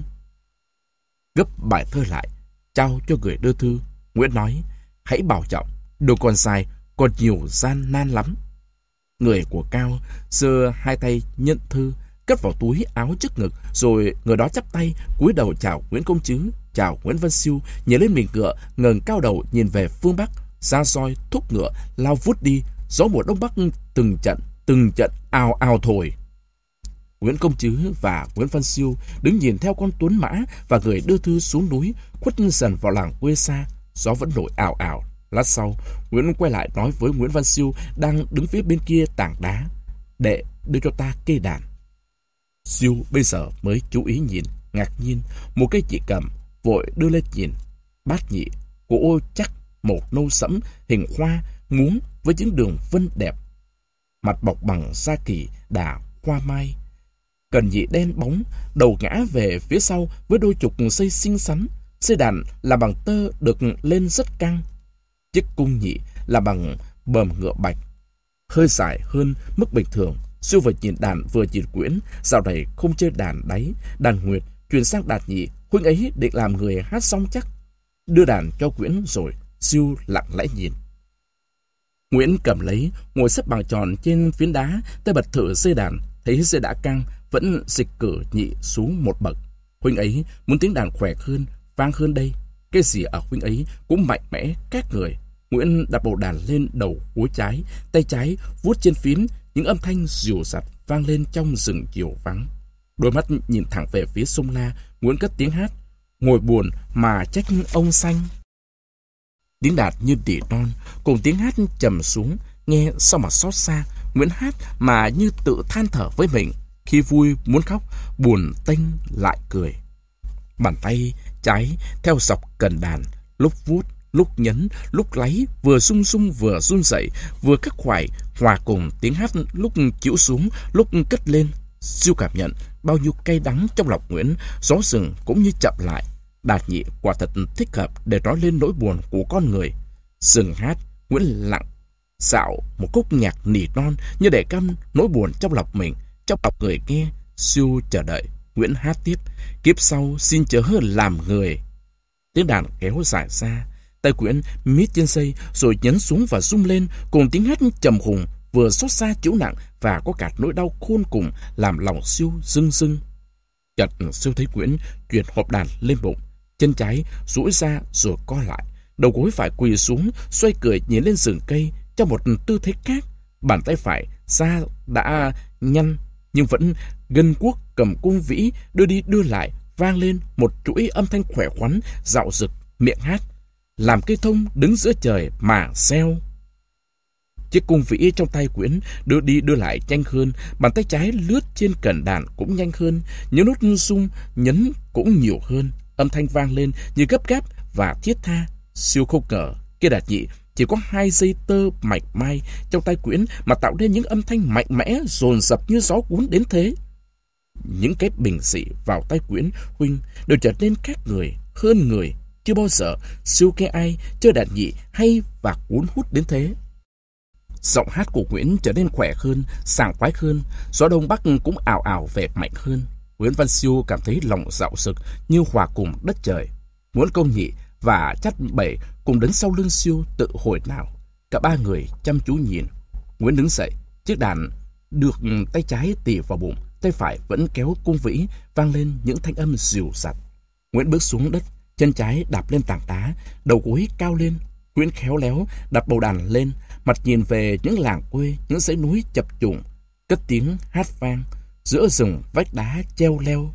Gấp bài thơ lại, trao cho người đưa thư. Nguyễn nói: hãy bảo trọng, đồ còn dài, còn nhiều gian nan lắm. Người của Cao giơ hai tay nhận thư, cất vào túi áo trước ngực, rồi người đó chắp tay cúi đầu chào Nguyễn công chứ, chào Nguyễn Văn Siêu, nhảy lên mình ngựa, ngẩng cao đầu nhìn về phương Bắc. Ra roi thúc ngựa lao vút đi, gió mùa đông bắc từng trận từng trận ào ào thổi. Nguyễn công chứ và Nguyễn Văn Siêu đứng nhìn theo con tuấn mã và người đưa thư xuống núi, khuất dần vào làng quê xa. Gió vẫn nổi ào ào. Lát sau, Nguyễn quay lại nói với Nguyễn Văn Siêu đang đứng phía bên kia tảng đá: đệ đưa cho ta cây đàn. Siêu bây giờ mới chú ý nhìn, ngạc nhiên. Một cây chỉ cầm, vội đưa lên nhìn. Bát nhị, gỗ chắc, màu nâu sẫm, hình hoa muống với những đường vân đẹp. Mặt bọc bằng da kỳ đà hoa mai. Cần nhị đen bóng, đầu ngã về phía sau với đôi trục dây xinh xắn. Dây đàn là bằng tơ được lên rất căng. Chiếc cung nhị là bằng bờm ngựa bạch, hơi dài hơn mức bình thường. Siêu vừa nhìn đàn vừa nhìn Nguyễn. Dạo này không chơi đàn đáy, đàn nguyệt, chuyển sang đàn nhị. Huynh ấy định làm người hát xong chắc. Đưa đàn cho Nguyễn rồi, Siêu lặng lẽ nhìn. Nguyễn cầm lấy, ngồi xếp bằng tròn trên phiến đá, tay bật thử dây đàn, thấy dây đã căng, vẫn dịch cử nhị xuống một bậc. Huynh ấy muốn tiếng đàn khỏe hơn, vang hơn đây. Cái gì ở huynh ấy cũng mạnh mẽ các người. Nguyễn đặt bộ đàn lên đầu gối trái, tay trái vuốt trên phím, những âm thanh dịu dặt vang lên trong rừng chiều vắng. Đôi mắt nhìn thẳng về phía sông La, Nguyễn cất tiếng hát: ngồi buồn mà trách ông xanh. Tiếng đàn như tỉ non, cùng tiếng hát trầm xuống, nghe sao mà xót xa. Nguyễn hát mà như tự than thở với mình, khi vui muốn khóc, buồn tênh lại cười. Bàn tay trái theo dọc cần đàn, lúc vuốt, lúc nhấn, lúc láy, vừa rung rung vừa run rẩy, vừa khắc khoải, hòa cùng tiếng hát lúc chịu xuống, lúc cất lên. Siêu cảm nhận bao nhiêu cay đắng trong lòng Nguyễn, gió rừng cũng như chậm lại. Đàn nhị quả thật thích hợp để nói lên nỗi buồn của con người. Dừng hát, Nguyễn lặng dạo một khúc nhạc nỉ non như để căm nỗi buồn trong lòng mình, trong lòng người nghe. Siêu chờ đợi Nguyễn hát tiếp: kiếp sau xin chớ làm người. Tiếng đàn kéo dài ra, tay Nguyễn mít trên dây rồi nhấn xuống và rung lên cùng tiếng hát trầm hùng, vừa xót xa chịu nặng và có cả nỗi đau khôn cùng làm lòng Siêu rưng rưng. Chợt Siêu thấy Nguyễn chuyển hộp đàn lên bụng, chân trái duỗi ra rồi co lại, đầu gối phải quỳ xuống, xoay cười nhìn lên rừng cây trong một tư thế khác. Bàn tay phải da đã nhăn nhưng vẫn gân guốc cầm cung vĩ đưa đi đưa lại, vang lên một chuỗi âm thanh khỏe khoắn dạo dực, miệng hát: làm cây thông đứng giữa trời mà reo. Chiếc cung vĩ trong tay Nguyễn đưa đi đưa lại nhanh hơn, bàn tay trái lướt trên cần đàn cũng nhanh hơn, những nốt rung nhấn cũng nhiều hơn, âm thanh vang lên như gấp gáp và thiết tha. Siêu không ngờ kia đàn nhị chỉ có hai dây tơ mạch mai trong tay Nguyễn mà tạo nên những âm thanh mạnh mẽ dồn dập như gió cuốn đến thế. Những cái bình dị vào tay Nguyễn huynh đều trở nên khác người, hơn người. Chưa bao giờ Siêu nghe ai chơi đàn nhị hay và cuốn hút đến thế. Giọng hát của Nguyễn trở nên khỏe hơn, sảng khoái hơn, gió đông bắc cũng ảo ảo về mạnh hơn. Nguyễn Văn Siêu cảm thấy lòng dạo dực như hòa cùng đất trời. Nguyễn Công Nhị và Chắt Bảy cùng đứng sau lưng Siêu tự hồi nào. Cả ba người chăm chú nhìn. Nguyễn đứng dậy, chiếc đàn được tay trái tì vào bụng, tay phải vẫn kéo cung vĩ, vang lên những thanh âm dịu dặt. Nguyễn bước xuống đất, chân trái đạp lên tảng đá, đầu gối cao lên. Nguyễn khéo léo đặt bầu đàn lên, mặt nhìn về những làng quê, những dãy núi chập trùng, cất tiếng hát vang giữa rừng vách đá treo leo.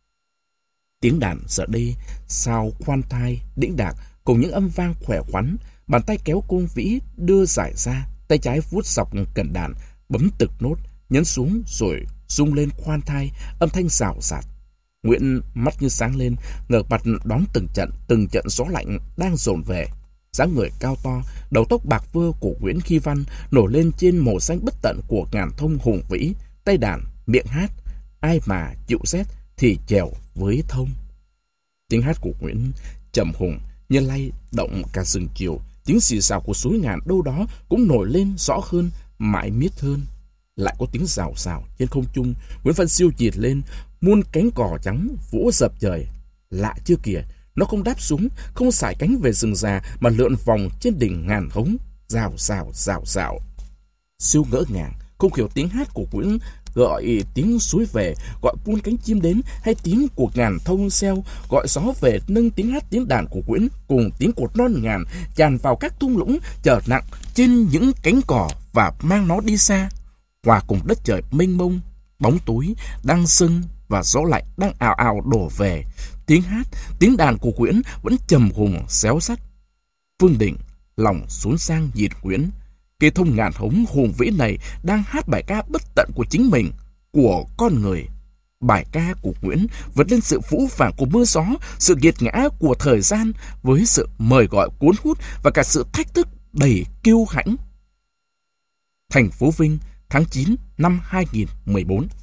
Tiếng đàn giờ đây sao khoan thai đĩnh đạc cùng những âm vang khỏe khoắn. Bàn tay kéo cung vĩ đưa giải ra, tay trái vuốt dọc cần đàn, bấm từng nốt, nhấn xuống rồi rung lên khoan thai, âm thanh rào rạt. Nguyễn mắt như sáng lên, ngửa mặt đón từng trận từng trận gió lạnh đang dồn về. Dáng người cao to, đầu tóc bạc vơ của Nguyễn Khi Văn nổi lên trên màu xanh bất tận của ngàn thông hùng vĩ. Tay đàn, miệng hát: ai mà chịu rét thì chèo với thông. Tiếng hát của Nguyễn trầm hùng như lay động cả rừng chiều. Tiếng xì xào của suối ngàn đâu đó cũng nổi lên rõ hơn, mãi miết hơn. Lại có tiếng rào rào trên không trung. Nguyễn Văn Siêu nhìn lên, muôn cánh cò trắng vỗ dập trời. Lạ chưa kìa, nó không đáp xuống, không sải cánh về rừng già mà lượn vòng trên đỉnh ngàn hống. Rào rào rào rào. Siêu ngỡ ngàng, không hiểu tiếng hát của Nguyễn gọi tiếng suối về, gọi buôn cánh chim đến, hay tiếng của ngàn thông xeo gọi gió về, nâng tiếng hát tiếng đàn của Nguyễn cùng tiếng cột non ngàn tràn vào các thung lũng chở nặng trên những cánh cỏ và mang nó đi xa, hòa cùng đất trời mênh mông. Bóng tối đang sưng và gió lạnh đang ào ào đổ về. Tiếng hát tiếng đàn của Nguyễn vẫn trầm hùng xéo sắt. Phương Định lòng xuống sang nhìn Nguyễn. Cây thông ngàn hống hùng vĩ này đang hát bài ca bất tận của chính mình, của con người. Bài ca của Nguyễn vượt lên sự phũ phàng của mưa gió, sự nghiệt ngã của thời gian, với sự mời gọi cuốn hút và cả sự thách thức đầy kiêu hãnh. Thành phố Vinh, tháng chín năm hai nghìn không trăm mười bốn.